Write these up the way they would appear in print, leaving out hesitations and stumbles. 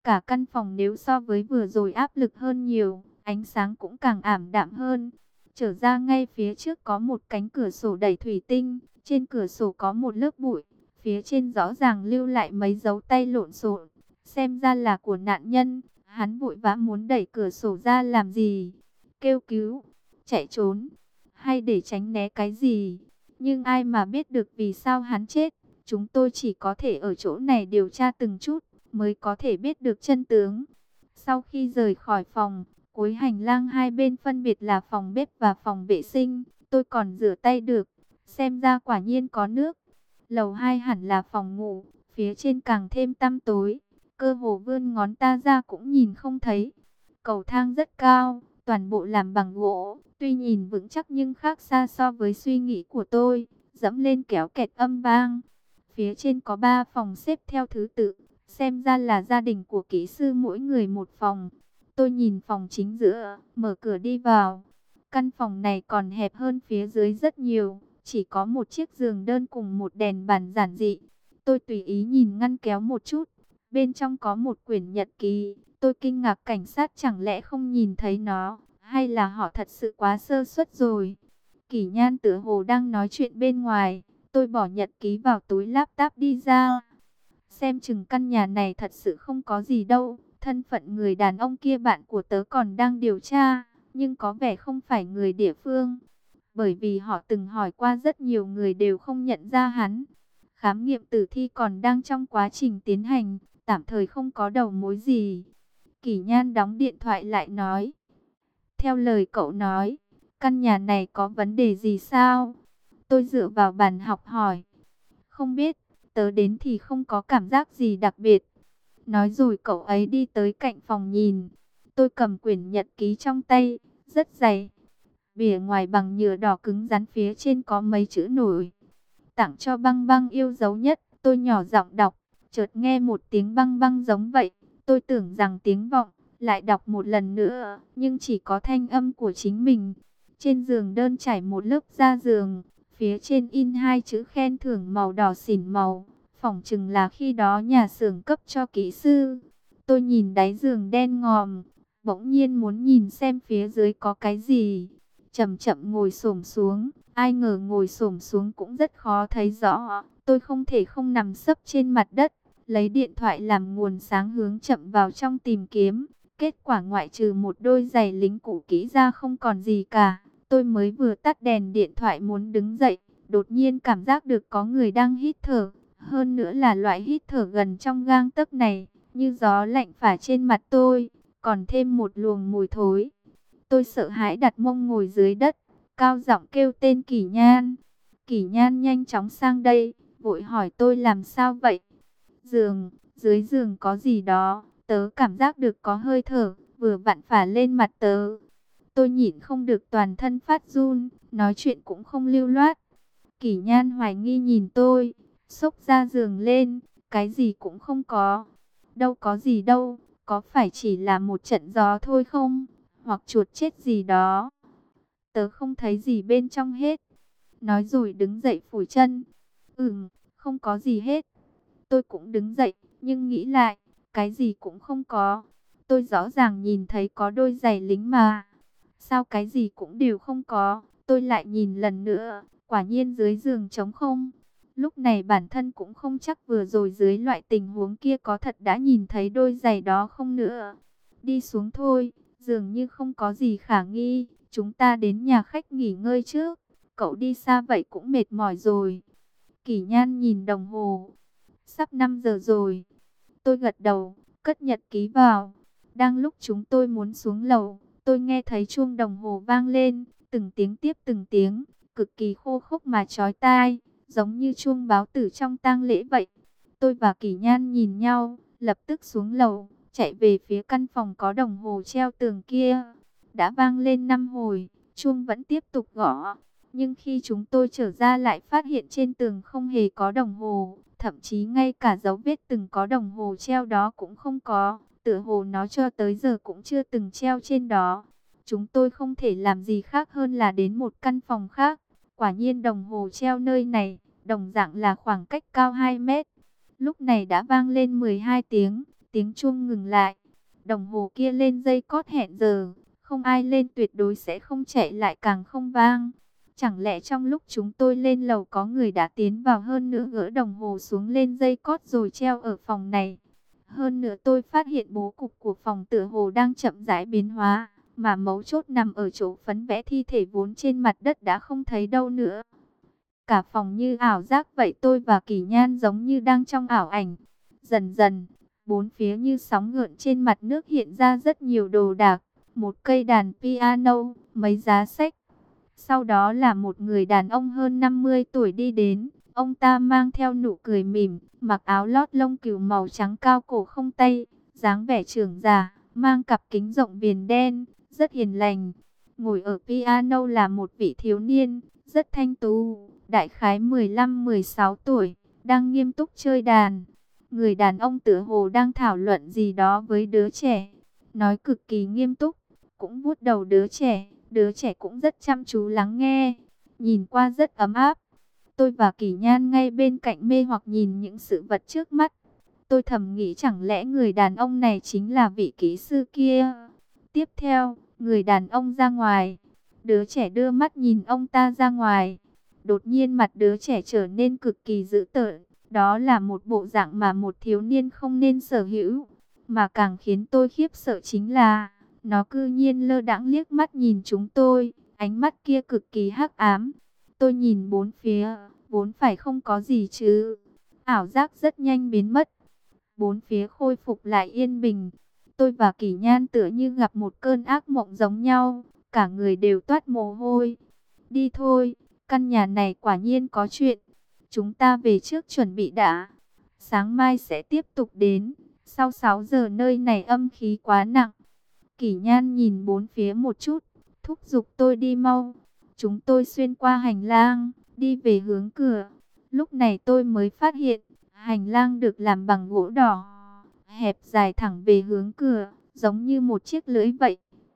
cả căn phòng nếu so với vừa rồi áp lực hơn nhiều, ánh sáng cũng càng ảm đạm hơn. Trở ra ngay phía trước có một cánh cửa sổ đẩy thủy tinh, trên cửa sổ có một lớp bụi, phía trên rõ ràng lưu lại mấy dấu tay lộn xộn, xem ra là của nạn nhân. Hắn vội vã muốn đẩy cửa sổ ra làm gì? Kêu cứu, chạy trốn, hay để tránh né cái gì? Nhưng ai mà biết được vì sao hắn chết? Chúng tôi chỉ có thể ở chỗ này điều tra từng chút, mới có thể biết được chân tướng. Sau khi rời khỏi phòng, cuối hành lang hai bên phân biệt là phòng bếp và phòng vệ sinh, tôi còn rửa tay được, xem ra quả nhiên có nước. Lầu 2 hẳn là phòng ngủ, phía trên càng thêm tăm tối, cơ hồ vươn ngón ta ra cũng nhìn không thấy. Cầu thang rất cao, toàn bộ làm bằng gỗ, tuy nhìn vững chắc nhưng khác xa so với suy nghĩ của tôi, dẫm lên kéo kẹt âm vang. Phía trên có 3 phòng xếp theo thứ tự, xem ra là gia đình của kỹ sư mỗi người một phòng. Tôi nhìn phòng chính giữa, mở cửa đi vào. Căn phòng này còn hẹp hơn phía dưới rất nhiều, chỉ có một chiếc giường đơn cùng một đèn bàn giản dị. Tôi tùy ý nhìn ngăn kéo một chút, bên trong có một quyển nhật ký. Tôi kinh ngạc cảnh sát chẳng lẽ không nhìn thấy nó, hay là họ thật sự quá sơ suất rồi. Kỷ Nhan tựa hồ đang nói chuyện bên ngoài, tôi bỏ nhật ký vào túi laptop đi ra. Xem chừng căn nhà này thật sự không có gì đâu. Thân phận người đàn ông kia bạn của tớ còn đang điều tra, nhưng có vẻ không phải người địa phương. Bởi vì họ từng hỏi qua rất nhiều người đều không nhận ra hắn. Khám nghiệm tử thi còn đang trong quá trình tiến hành, tạm thời không có đầu mối gì. Kỷ Nhan đóng điện thoại lại nói. Theo lời cậu nói, căn nhà này có vấn đề gì sao? Tôi dựa vào bàn học hỏi. Không biết, tớ đến thì không có cảm giác gì đặc biệt. Nói rồi cậu ấy đi tới cạnh phòng nhìn. Tôi cầm quyển nhật ký trong tay, rất dày. Bìa ngoài bằng nhựa đỏ cứng rắn, phía trên có mấy chữ nổi. Tặng cho Băng Băng yêu dấu nhất. Tôi nhỏ giọng đọc, chợt nghe một tiếng băng băng giống vậy. Tôi tưởng rằng tiếng vọng, lại đọc một lần nữa, nhưng chỉ có thanh âm của chính mình. Trên giường đơn trải một lớp da giường, phía trên in hai chữ khen thưởng màu đỏ xỉn màu. Phỏng chừng là khi đó nhà xưởng cấp cho kỹ sư. Tôi nhìn đáy giường đen ngòm, bỗng nhiên muốn nhìn xem phía dưới có cái gì. Chậm chậm ngồi xổm xuống, ai ngờ ngồi xổm xuống cũng rất khó thấy rõ. Tôi không thể không nằm sấp trên mặt đất, lấy điện thoại làm nguồn sáng hướng chậm vào trong tìm kiếm. Kết quả ngoại trừ một đôi giày lính cũ kỹ ra không còn gì cả. Tôi mới vừa tắt đèn điện thoại muốn đứng dậy, đột nhiên cảm giác được có người đang hít thở. Hơn nữa là loại hít thở gần trong gang tấc này, như gió lạnh phả trên mặt tôi, còn thêm một luồng mùi thối. Tôi sợ hãi đặt mông ngồi dưới đất, cao giọng kêu tên Kỷ Nhan. Kỷ Nhan nhanh chóng sang đây, vội hỏi tôi làm sao vậy. Dưới giường có gì đó, tớ cảm giác được có hơi thở, vừa vặn phả lên mặt tớ. Tôi nhịn không được toàn thân phát run, nói chuyện cũng không lưu loát. Kỷ Nhan hoài nghi nhìn tôi, xốc ra giường lên, cái gì cũng không có. Đâu có gì đâu, có phải chỉ là một trận gió thôi không? Hoặc chuột chết gì đó. Tớ không thấy gì bên trong hết. Nói rồi đứng dậy phủi chân. Không có gì hết. Tôi cũng đứng dậy, nhưng nghĩ lại, cái gì cũng không có. Tôi rõ ràng nhìn thấy có đôi giày lính mà. Sao cái gì cũng đều không có? Tôi lại nhìn lần nữa, quả nhiên dưới giường trống không. Lúc này bản thân cũng không chắc vừa rồi dưới loại tình huống kia có thật đã nhìn thấy đôi giày đó không nữa. Đi xuống thôi, dường như không có gì khả nghi. Chúng ta đến nhà khách nghỉ ngơi trước. Cậu đi xa vậy cũng mệt mỏi rồi. Kỷ Nhan nhìn đồng hồ. Sắp 5 giờ rồi. Tôi gật đầu, cất nhật ký vào. Đang lúc chúng tôi muốn xuống lầu, tôi nghe thấy chuông đồng hồ vang lên, từng tiếng tiếp từng tiếng, cực kỳ khô khốc mà chói tai, giống như chuông báo tử trong tang lễ vậy. Tôi và Kỷ Nhan nhìn nhau, lập tức xuống lầu, chạy về phía căn phòng có đồng hồ treo tường kia. Đã vang lên 5 hồi, chuông vẫn tiếp tục gõ. Nhưng khi chúng tôi trở ra lại phát hiện trên tường không hề có đồng hồ, thậm chí ngay cả dấu vết từng có đồng hồ treo đó cũng không có. Tựa hồ nó cho tới giờ cũng chưa từng treo trên đó. Chúng tôi không thể làm gì khác hơn là đến một căn phòng khác. Quả nhiên đồng hồ treo nơi này, đồng dạng là khoảng cách cao 2 mét. Lúc này đã vang lên 12 tiếng, tiếng chuông ngừng lại. Đồng hồ kia lên giây cót hẹn giờ, không ai lên tuyệt đối sẽ không chạy lại càng không vang. Chẳng lẽ trong lúc chúng tôi lên lầu có người đã tiến vào, hơn nữa gỡ đồng hồ xuống lên dây cót rồi treo ở phòng này. Hơn nữa tôi phát hiện bố cục của phòng tựa hồ đang chậm rãi biến hóa, mà mấu chốt nằm ở chỗ phấn vẽ thi thể vốn trên mặt đất đã không thấy đâu nữa. Cả phòng như ảo giác vậy, tôi và Kỳ Nhan giống như đang trong ảo ảnh. Dần dần, bốn phía như sóng gợn trên mặt nước hiện ra rất nhiều đồ đạc, một cây đàn piano, mấy giá sách. Sau đó là một người đàn ông hơn 50 tuổi đi đến, ông ta mang theo nụ cười mỉm, mặc áo lót lông cừu màu trắng cao cổ không tay, dáng vẻ trưởng già, mang cặp kính rộng viền đen, rất hiền lành. Ngồi ở piano là một vị thiếu niên, rất thanh tú, đại khái 15-16 tuổi, đang nghiêm túc chơi đàn. Người đàn ông tựa hồ đang thảo luận gì đó với đứa trẻ, nói cực kỳ nghiêm túc, cũng vuốt đầu đứa trẻ cũng rất chăm chú lắng nghe, nhìn qua rất ấm áp. Tôi và Kỳ Nhan ngay bên cạnh mê hoặc nhìn những sự vật trước mắt. Tôi thầm nghĩ chẳng lẽ người đàn ông này chính là vị kỹ sư kia. Tiếp theo, người đàn ông ra ngoài. Đứa trẻ đưa mắt nhìn ông ta ra ngoài. Đột nhiên mặt đứa trẻ trở nên cực kỳ dữ tợn. Đó là một bộ dạng mà một thiếu niên không nên sở hữu. Mà càng khiến tôi khiếp sợ chính là nó cư nhiên lơ đãng liếc mắt nhìn chúng tôi. Ánh mắt kia cực kỳ hắc ám. Tôi nhìn bốn phía, vốn phải không có gì chứ. Ảo giác rất nhanh biến mất. Bốn phía khôi phục lại yên bình. Tôi và Kỳ Nhan tựa như gặp một cơn ác mộng giống nhau. Cả người đều toát mồ hôi. Đi thôi, căn nhà này quả nhiên có chuyện. Chúng ta về trước chuẩn bị đã. Sáng mai sẽ tiếp tục đến. Sau 6 giờ nơi này âm khí quá nặng. Kỳ Nhan nhìn bốn phía một chút, thúc giục tôi đi mau. Chúng tôi xuyên qua hành lang, đi về hướng cửa. Lúc này tôi mới phát hiện, hành lang được làm bằng gỗ đỏ, hẹp dài thẳng về hướng cửa, giống như một chiếc lưỡi vậy.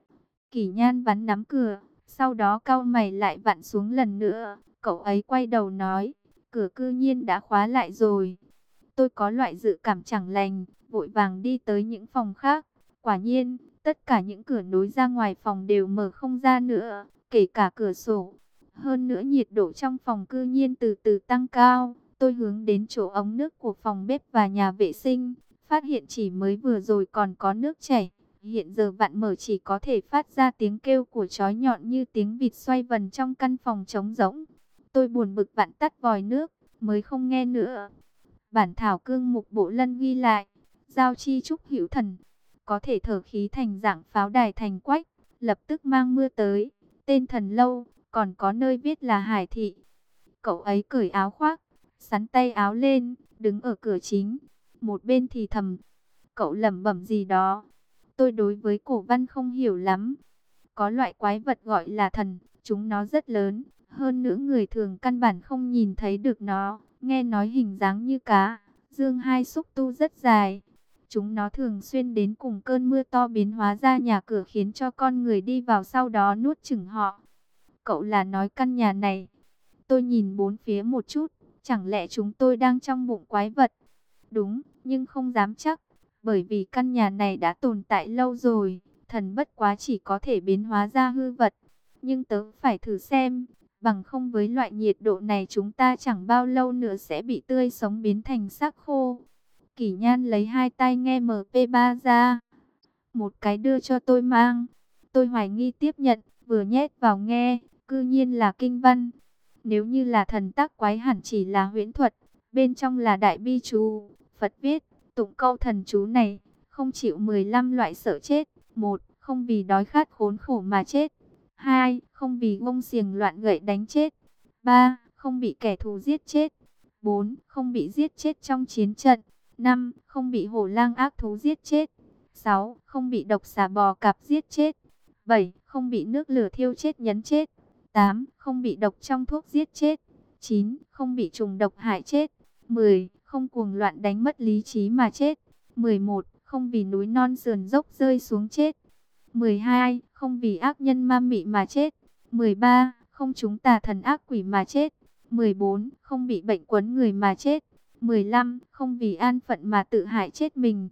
Kỳ Nhan vắn nắm cửa, sau đó cau mày lại vặn xuống lần nữa. Cậu ấy quay đầu nói, cửa cư nhiên đã khóa lại rồi. Tôi có loại dự cảm chẳng lành, vội vàng đi tới những phòng khác. Quả nhiên, tất cả những cửa nối ra ngoài phòng đều mở không ra nữa, kể cả cửa sổ. Hơn nữa nhiệt độ trong phòng cư nhiên từ từ tăng cao. Tôi hướng đến chỗ ống nước của phòng bếp và nhà vệ sinh, phát hiện chỉ mới vừa rồi còn có nước chảy. Hiện giờ vặn mở chỉ có thể phát ra tiếng kêu của chó nhọn như tiếng vịt xoay vần trong căn phòng trống rỗng. Tôi buồn bực vặn tắt vòi nước, mới không nghe nữa. Bản thảo cương mục bộ lân ghi lại, giao chi trúc hữu thần, có thể thở khí thành dạng pháo đài thành quách, lập tức mang mưa tới, tên thần lâu, còn có nơi viết là hải thị. Cậu ấy cởi áo khoác, xắn tay áo lên, đứng ở cửa chính, một bên thì thầm, cậu lẩm bẩm gì đó. Tôi đối với cổ văn không hiểu lắm. Có loại quái vật gọi là thần, chúng nó rất lớn, hơn nữa người thường căn bản không nhìn thấy được nó. Nghe nói hình dáng như cá, dương hai xúc tu rất dài. Chúng nó thường xuyên đến cùng cơn mưa to biến hóa ra nhà cửa khiến cho con người đi vào sau đó nuốt chửng họ. Cậu là nói căn nhà này. Tôi nhìn bốn phía một chút, chẳng lẽ chúng tôi đang trong bụng quái vật? Đúng, nhưng không dám chắc, bởi vì căn nhà này đã tồn tại lâu rồi, thần bất quá chỉ có thể biến hóa ra hư vật. Nhưng tớ phải thử xem, bằng không với loại nhiệt độ này chúng ta chẳng bao lâu nữa sẽ bị tươi sống biến thành xác khô. Kỳ Nhan lấy hai tai nghe MP3 ra, một cái đưa cho tôi mang. Tôi hoài nghi tiếp nhận, vừa nhét vào nghe, cư nhiên là kinh văn. Nếu như là thần tác quái hẳn chỉ là huyễn thuật, bên trong là đại bi chú, Phật viết, tụng câu thần chú này, không chịu 15 loại sợ chết. 1. Không vì đói khát khốn khổ mà chết. 2. Không vì gông xiềng loạn gậy đánh chết. 3. Không bị kẻ thù giết chết. 4. Không bị giết chết trong chiến trận. 5. Không bị hổ lang ác thú giết chết. 6. Không bị độc xà bò cạp giết chết. 7. Không bị nước lửa thiêu chết nhấn chết. 8. Không bị độc trong thuốc giết chết. 9. Không bị trùng độc hại chết. 10. Không cuồng loạn đánh mất lý trí mà chết. 11. Không vì núi non sườn dốc rơi xuống chết. 12. Không vì ác nhân ma mị mà chết. 13. Không trúng tà thần ác quỷ mà chết. 14. Không bị bệnh quấn người mà chết. 15. Không vì an phận mà tự hại chết mình.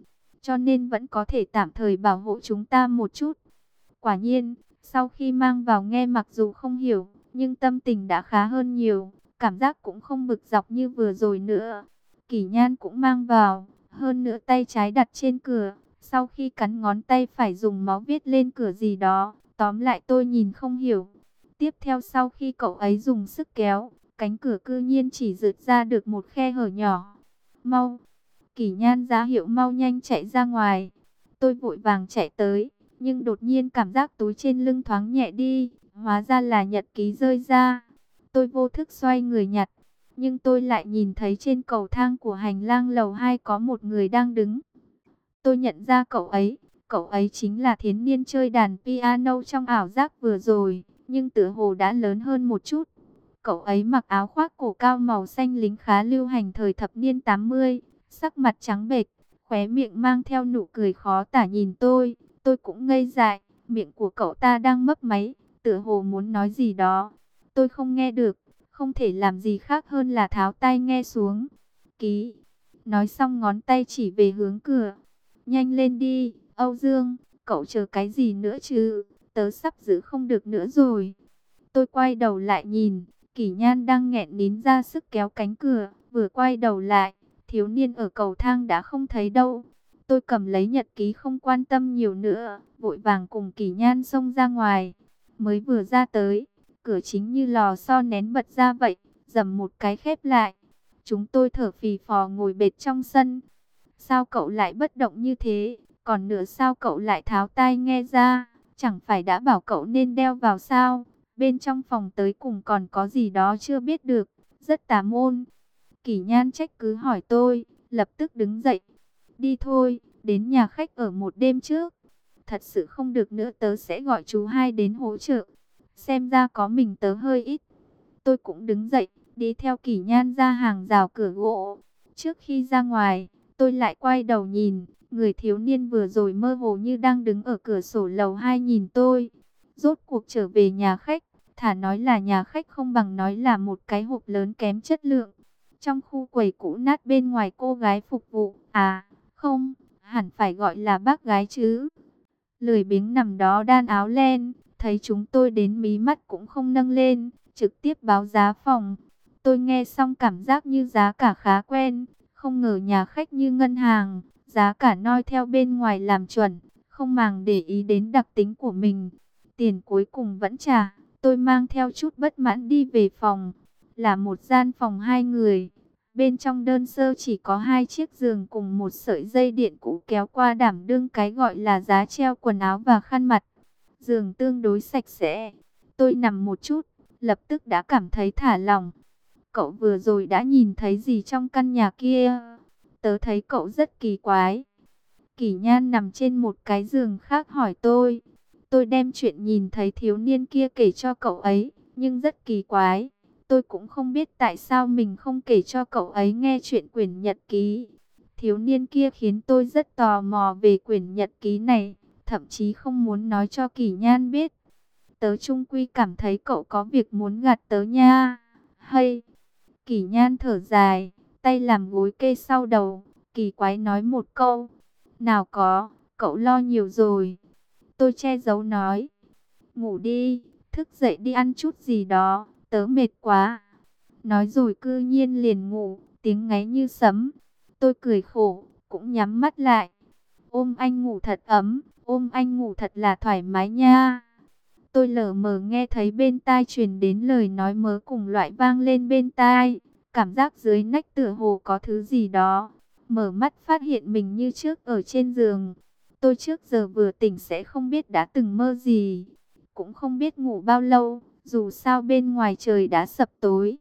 cho nên vẫn có thể tạm thời bảo hộ chúng ta một chút. Quả nhiên, sau khi mang vào nghe mặc dù không hiểu, nhưng tâm tình đã khá hơn nhiều, cảm giác cũng không bực dọc như vừa rồi nữa. Kỷ Nhan cũng mang vào, hơn nữa tay trái đặt trên cửa, sau khi cắn ngón tay phải dùng máu viết lên cửa gì đó, tóm lại tôi nhìn không hiểu. Tiếp theo sau khi cậu ấy dùng sức kéo, cánh cửa cư nhiên chỉ rượt ra được một khe hở nhỏ. Mau! Kỷ Nhan ra hiệu mau nhanh chạy ra ngoài. Tôi vội vàng chạy tới, nhưng đột nhiên cảm giác túi trên lưng thoáng nhẹ đi, hóa ra là nhật ký rơi ra. Tôi vô thức xoay người nhặt, nhưng tôi lại nhìn thấy trên cầu thang của hành lang lầu 2 có một người đang đứng. Tôi nhận ra cậu ấy chính là thiếu niên chơi đàn piano trong ảo giác vừa rồi, nhưng tựa hồ đã lớn hơn một chút. Cậu ấy mặc áo khoác cổ cao màu xanh lính khá lưu hành thời thập niên 80, sắc mặt trắng bệch, khóe miệng mang theo nụ cười khó tả nhìn tôi cũng ngây dại, miệng của cậu ta đang mấp máy, tựa hồ muốn nói gì đó. Tôi không nghe được, không thể làm gì khác hơn là tháo tai nghe xuống. Ký, nói xong ngón tay chỉ về hướng cửa. Nhanh lên đi, Âu Dương, cậu chờ cái gì nữa chứ, tớ sắp giữ không được nữa rồi. Tôi quay đầu lại nhìn, Kỷ Nhan đang nghẹn nín ra sức kéo cánh cửa, vừa quay đầu lại, thiếu niên ở cầu thang đã không thấy đâu. Tôi cầm lấy nhật ký không quan tâm nhiều nữa, vội vàng cùng Kỷ Nhan xông ra ngoài. Mới vừa ra tới, cửa chính như lò xo nén bật ra vậy, dầm một cái khép lại. Chúng tôi thở phì phò ngồi bệt trong sân. Sao cậu lại bất động như thế? Còn nữa sao cậu lại tháo tai nghe ra? Chẳng phải đã bảo cậu nên đeo vào sao? Bên trong phòng tới cùng còn có gì đó chưa biết được, rất tà môn. Kỷ Nhan trách cứ hỏi tôi, lập tức đứng dậy. Đi thôi, đến nhà khách ở một đêm trước. Thật sự không được nữa tớ sẽ gọi chú hai đến hỗ trợ. Xem ra có mình tớ hơi ít. Tôi cũng đứng dậy, đi theo Kỷ Nhan ra hàng rào cửa gỗ. Trước khi ra ngoài, tôi lại quay đầu nhìn, người thiếu niên vừa rồi mơ hồ như đang đứng ở cửa sổ lầu 2 nhìn tôi. Rốt cuộc trở về nhà khách, thà nói là nhà khách không bằng nói là một cái hộp lớn kém chất lượng. Trong khu quầy cũ nát bên ngoài cô gái phục vụ, à, không, hẳn phải gọi là bác gái chứ. Lười biếng nằm đó đan áo len, thấy chúng tôi đến mí mắt cũng không nâng lên, trực tiếp báo giá phòng. Tôi nghe xong cảm giác như giá cả khá quen, không ngờ nhà khách như ngân hàng, giá cả noi theo bên ngoài làm chuẩn, không màng để ý đến đặc tính của mình. Tiền cuối cùng vẫn trả, tôi mang theo chút bất mãn đi về phòng. Là một gian phòng 2 người, bên trong đơn sơ chỉ có 2 chiếc giường cùng một sợi dây điện cũ kéo qua đảm đương cái gọi là giá treo quần áo và khăn mặt. Giường tương đối sạch sẽ, tôi nằm một chút, lập tức đã cảm thấy thả lỏng. Cậu vừa rồi đã nhìn thấy gì trong căn nhà kia? Tớ thấy cậu rất kỳ quái. Kỷ Nhan nằm trên một cái giường khác hỏi tôi. Tôi đem chuyện nhìn thấy thiếu niên kia kể cho cậu ấy, nhưng rất kỳ quái. Tôi cũng không biết tại sao mình không kể cho cậu ấy nghe chuyện quyển nhật ký. Thiếu niên kia khiến tôi rất tò mò về quyển nhật ký này, thậm chí không muốn nói cho Kỷ Nhan biết. Tớ chung quy cảm thấy cậu có việc muốn gạt tớ nha. Hay! Kỷ Nhan thở dài, tay làm gối kê sau đầu, kỳ quái nói một câu. Nào có, cậu lo nhiều rồi. Tôi che giấu nói. Ngủ đi, thức dậy đi ăn chút gì đó, tớ mệt quá. Nói rồi cư nhiên liền ngủ, tiếng ngáy như sấm. Tôi cười khổ, cũng nhắm mắt lại. Ôm anh ngủ thật ấm, ôm anh ngủ thật là thoải mái nha. Tôi lờ mờ nghe thấy bên tai truyền đến lời nói mớ cùng loại vang lên bên tai. Cảm giác dưới nách tựa hồ có thứ gì đó. Mở mắt phát hiện mình như trước ở trên giường. Tôi trước giờ vừa tỉnh sẽ không biết đã từng mơ gì. Cũng không biết ngủ bao lâu, dù sao bên ngoài trời đã sập tối.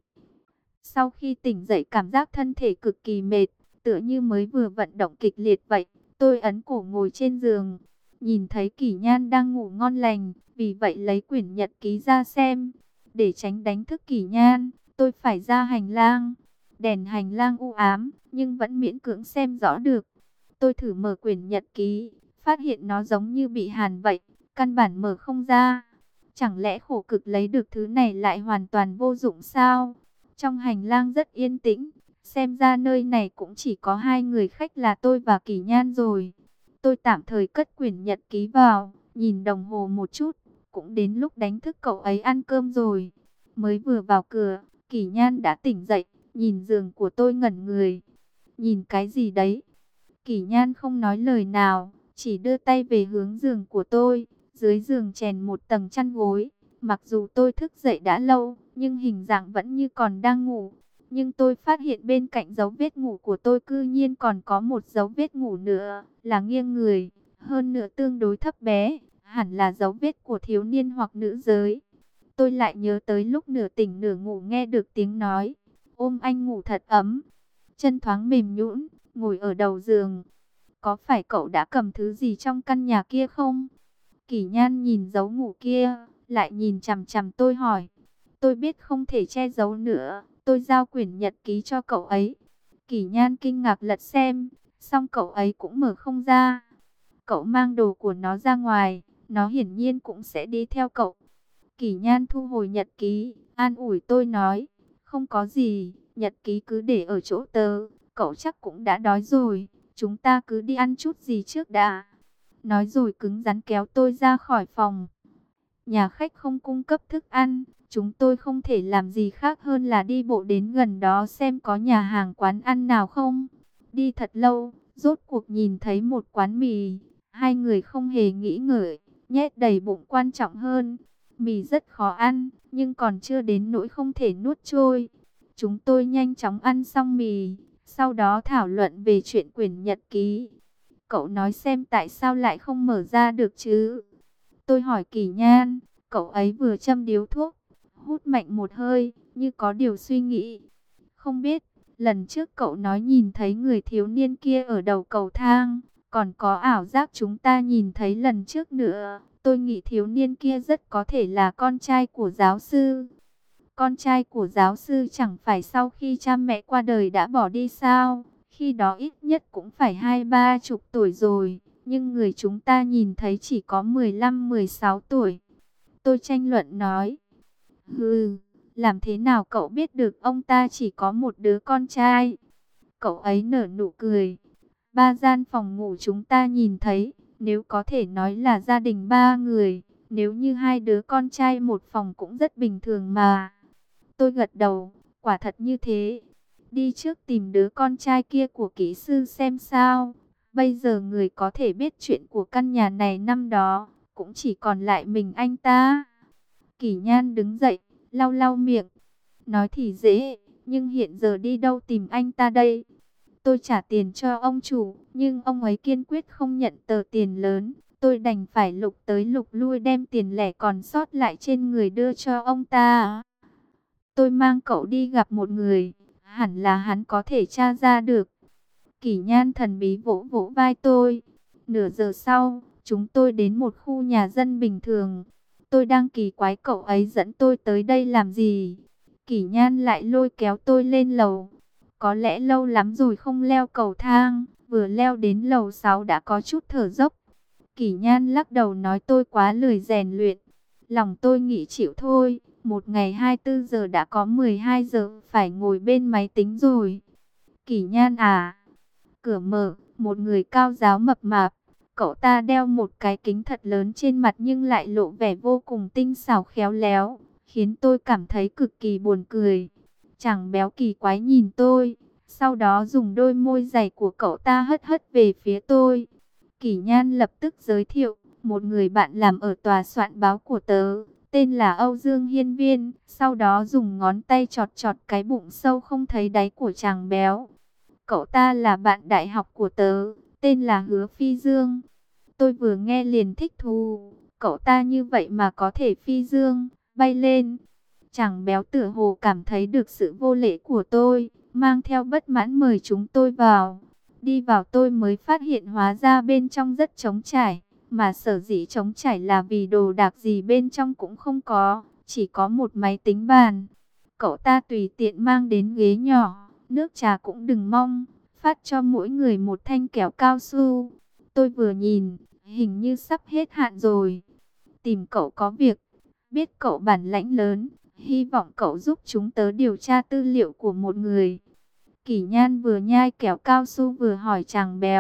Sau khi tỉnh dậy cảm giác thân thể cực kỳ mệt, tựa như mới vừa vận động kịch liệt vậy. Tôi ấn cổ ngồi trên giường, nhìn thấy Kỷ Nhan đang ngủ ngon lành, vì vậy lấy quyển nhật ký ra xem. Để tránh đánh thức Kỷ Nhan, tôi phải ra hành lang. Đèn hành lang u ám, nhưng vẫn miễn cưỡng xem rõ được. Tôi thử mở quyển nhật ký, phát hiện nó giống như bị hàn vậy, căn bản mở không ra. Chẳng lẽ khổ cực lấy được thứ này lại hoàn toàn vô dụng sao? Trong hành lang rất yên tĩnh, xem ra nơi này cũng chỉ có 2 người khách là tôi và Kỷ Nhan rồi. Tôi tạm thời cất quyển nhật ký vào, nhìn đồng hồ một chút, cũng đến lúc đánh thức cậu ấy ăn cơm rồi. Mới vừa vào cửa, Kỷ Nhan đã tỉnh dậy, nhìn giường của tôi ngẩn người. Nhìn cái gì đấy? Kỷ Nhan không nói lời nào, chỉ đưa tay về hướng giường của tôi. Dưới giường chèn một tầng chăn gối. Mặc dù tôi thức dậy đã lâu, nhưng hình dạng vẫn như còn đang ngủ. Nhưng tôi phát hiện bên cạnh dấu vết ngủ của tôi cư nhiên còn có một dấu vết ngủ nữa, là nghiêng người, hơn nữa tương đối thấp bé, hẳn là dấu vết của thiếu niên hoặc nữ giới. Tôi lại nhớ tới lúc nửa tỉnh nửa ngủ nghe được tiếng nói, ôm anh ngủ thật ấm. Chân thoáng mềm nhũn, ngồi ở đầu giường. Có phải cậu đã cầm thứ gì trong căn nhà kia không? Kỷ Nhan nhìn dấu ngủ kia, lại nhìn chằm chằm tôi hỏi. Tôi biết không thể che giấu nữa, tôi giao quyển nhật ký cho cậu ấy. Kỷ Nhan kinh ngạc lật xem, xong cậu ấy cũng mở không ra. Cậu mang đồ của nó ra ngoài, nó hiển nhiên cũng sẽ đi theo cậu. Kỷ Nhan thu hồi nhật ký, an ủi tôi nói, không có gì, nhật ký cứ để ở chỗ tớ, cậu chắc cũng đã đói rồi, chúng ta cứ đi ăn chút gì trước đã. Nói rồi cứng rắn kéo tôi ra khỏi phòng. Nhà khách không cung cấp thức ăn, chúng tôi không thể làm gì khác hơn là đi bộ đến gần đó xem có nhà hàng quán ăn nào không. Đi thật lâu, rốt cuộc nhìn thấy một quán mì, hai người không hề nghĩ ngợi, nhét đầy bụng quan trọng hơn. Mì rất khó ăn, nhưng còn chưa đến nỗi không thể nuốt trôi. Chúng tôi nhanh chóng ăn xong mì, sau đó thảo luận về chuyện quyển nhật ký. Cậu nói xem tại sao lại không mở ra được chứ? Tôi hỏi Kỷ Nhan, cậu ấy vừa châm điếu thuốc, hút mạnh một hơi, như có điều suy nghĩ. Không biết, lần trước cậu nói nhìn thấy người thiếu niên kia ở đầu cầu thang, còn có ảo giác chúng ta nhìn thấy lần trước nữa. Tôi nghĩ thiếu niên kia rất có thể là con trai của giáo sư. Con trai của giáo sư chẳng phải sau khi cha mẹ qua đời đã bỏ đi sao? Khi đó ít nhất cũng phải 20-30 tuổi rồi. Nhưng người chúng ta nhìn thấy chỉ có 15-16 tuổi. Tôi tranh luận nói. Hừ, làm thế nào cậu biết được ông ta chỉ có một đứa con trai? Cậu ấy nở nụ cười. 3 gian phòng ngủ chúng ta nhìn thấy, nếu có thể nói là gia đình 3 người. Nếu như 2 đứa con trai một phòng cũng rất bình thường mà. Tôi gật đầu, quả thật như thế. Đi trước tìm đứa con trai kia của kỹ sư xem sao. Bây giờ người có thể biết chuyện của căn nhà này năm đó, cũng chỉ còn lại mình anh ta. Kỷ Nhan đứng dậy, lau lau miệng. Nói thì dễ, nhưng hiện giờ đi đâu tìm anh ta đây? Tôi trả tiền cho ông chủ, nhưng ông ấy kiên quyết không nhận tờ tiền lớn. Tôi đành phải lục tới lục lui đem tiền lẻ còn sót lại trên người đưa cho ông ta. Tôi mang cậu đi gặp một người, hẳn là hắn có thể tra ra được. Kỷ Nhan thần bí vỗ vỗ vai tôi. Nửa giờ sau, chúng tôi đến một khu nhà dân bình thường. Tôi đang kỳ quái cậu ấy dẫn tôi tới đây làm gì. Kỷ Nhan lại lôi kéo tôi lên lầu. Có lẽ lâu lắm rồi không leo cầu thang, vừa leo đến lầu 6 đã có chút thở dốc. Kỷ Nhan lắc đầu nói tôi quá lười rèn luyện. Lòng tôi nghĩ chịu thôi, một ngày 24 giờ đã có 12 giờ phải ngồi bên máy tính rồi. Kỷ Nhan à? Cửa mở, một người cao ráo mập mạp. Cậu ta đeo một cái kính thật lớn trên mặt nhưng lại lộ vẻ vô cùng tinh xảo khéo léo, khiến tôi cảm thấy cực kỳ buồn cười. Chàng béo kỳ quái nhìn tôi, sau đó dùng đôi môi dày của cậu ta hất hất về phía tôi. Kỷ Nhan lập tức giới thiệu, một người bạn làm ở tòa soạn báo của tớ, tên là Âu Dương Hiên Viên. Sau đó dùng ngón tay chọt chọt cái bụng sâu không thấy đáy của chàng béo. Cậu ta là bạn đại học của tớ, tên là Hứa Phi Dương. Tôi vừa nghe liền thích thú, cậu ta như vậy mà có thể phi dương, bay lên. Chàng béo tựa hồ cảm thấy được sự vô lễ của tôi, mang theo bất mãn mời chúng tôi vào. Đi vào tôi mới phát hiện hóa ra bên trong rất trống trải, mà sở dĩ trống trải là vì đồ đạc gì bên trong cũng không có, chỉ có một máy tính bàn. Cậu ta tùy tiện mang đến ghế nhỏ, nước trà cũng đừng mong, phát cho mỗi người một thanh kéo cao su. Tôi vừa nhìn, hình như sắp hết hạn rồi. Tìm cậu có việc, biết cậu bản lãnh lớn, hy vọng cậu giúp chúng tớ điều tra tư liệu của một người. Kỷ Nhan vừa nhai kéo cao su vừa hỏi chàng béo,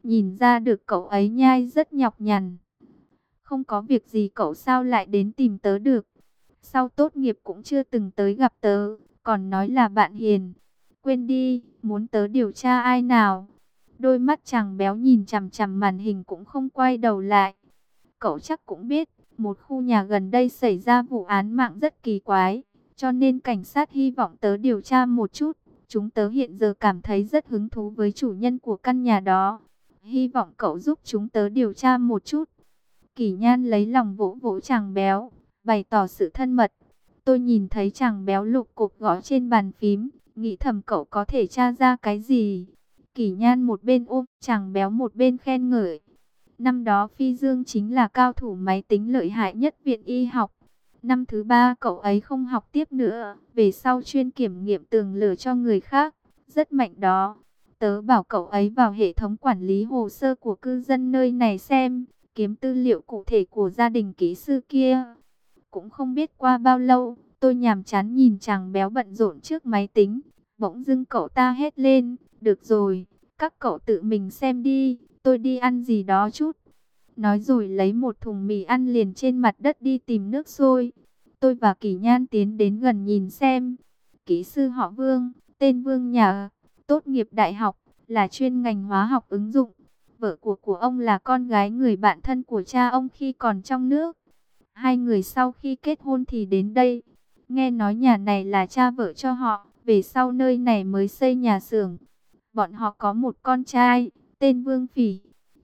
nhìn ra được cậu ấy nhai rất nhọc nhằn. Không có việc gì cậu sao lại đến tìm tớ được? Sau tốt nghiệp cũng chưa từng tới gặp tớ, còn nói là bạn hiền. Quên đi, muốn tớ điều tra ai nào? Đôi mắt chàng béo nhìn chằm chằm màn hình cũng không quay đầu lại. Cậu chắc cũng biết, một khu nhà gần đây xảy ra vụ án mạng rất kỳ quái, cho nên cảnh sát hy vọng tớ điều tra một chút. Chúng tớ hiện giờ cảm thấy rất hứng thú với chủ nhân của căn nhà đó. Hy vọng cậu giúp chúng tớ điều tra một chút. Kỷ Nhan lấy lòng vỗ vỗ chàng béo, bày tỏ sự thân mật. Tôi nhìn thấy chàng béo lục cục gõ trên bàn phím, nghĩ thầm cậu có thể tra ra cái gì. Kỷ Nhan một bên ôm chàng béo một bên khen ngợi. Năm đó Phi Dương chính là cao thủ máy tính lợi hại nhất viện y học. Năm thứ 3 cậu ấy không học tiếp nữa, về sau chuyên kiểm nghiệm tường lửa cho người khác, rất mạnh đó. Tớ bảo cậu ấy vào hệ thống quản lý hồ sơ của cư dân nơi này xem, kiếm tư liệu cụ thể của gia đình kỹ sư kia. Cũng không biết qua bao lâu, tôi nhàm chán nhìn chàng béo bận rộn trước máy tính. Bỗng dưng cậu ta hét lên, được rồi, các cậu tự mình xem đi, tôi đi ăn gì đó chút. Nói rồi lấy một thùng mì ăn liền trên mặt đất đi tìm nước sôi. Tôi và Kỷ Nhan tiến đến gần nhìn xem. Kỹ sư họ Vương, tên Vương nhà, tốt nghiệp đại học, là chuyên ngành hóa học ứng dụng. Vợ của ông là con gái người bạn thân của cha ông khi còn trong nước. Hai người sau khi kết hôn thì đến đây. Nghe nói nhà này là cha vợ cho họ, về sau nơi này mới xây nhà xưởng. Bọn họ có một con trai, tên Vương Phỉ.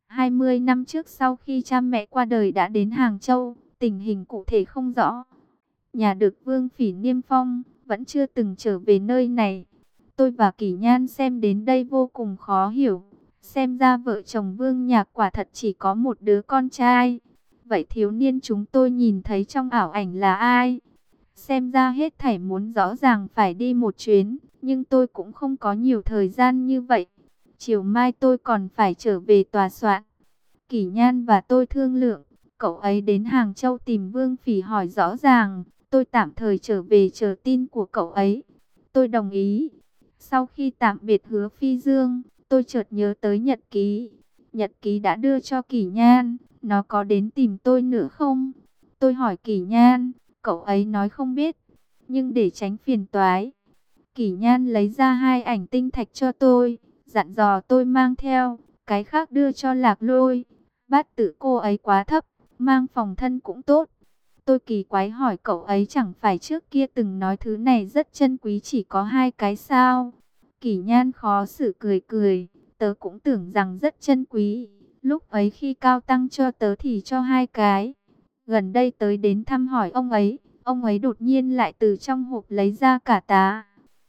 20 năm trước sau khi cha mẹ qua đời đã đến Hàng Châu, tình hình cụ thể không rõ. Nhà được Vương Phỉ niêm phong, vẫn chưa từng trở về nơi này. Tôi và Kỷ Nhan xem đến đây vô cùng khó hiểu. Xem ra vợ chồng Vương Nhạc quả thật chỉ có một đứa con trai. Vậy thiếu niên chúng tôi nhìn thấy trong ảo ảnh là ai? Xem ra hết thảy muốn rõ ràng phải đi một chuyến, nhưng tôi cũng không có nhiều thời gian như vậy. Chiều mai tôi còn phải trở về tòa soạn. Kỷ Nhan và tôi thương lượng, cậu ấy đến Hàng Châu tìm Vương Phỉ hỏi rõ ràng, tôi tạm thời trở về chờ tin của cậu ấy. Tôi đồng ý. Sau khi tạm biệt Hứa Phi Dương, tôi chợt nhớ tới nhật ký. Nhật ký đã đưa cho Kỷ Nhan, nó có đến tìm tôi nữa không? Tôi hỏi Kỷ Nhan, cậu ấy nói không biết, nhưng để tránh phiền toái. Kỷ Nhan lấy ra 2 ảnh tinh thạch cho tôi, dặn dò tôi mang theo, cái khác đưa cho Lạc Lôi. Bát tự cô ấy quá thấp, mang phòng thân cũng tốt. Tôi kỳ quái hỏi cậu ấy chẳng phải trước kia từng nói thứ này rất chân quý chỉ có 2 cái sao? Kỷ Nhan khó xử cười cười, tớ cũng tưởng rằng rất chân quý. Lúc ấy khi Cao Tăng cho tớ thì cho 2 cái. Gần đây tới đến thăm hỏi ông ấy đột nhiên lại từ trong hộp lấy ra cả tá.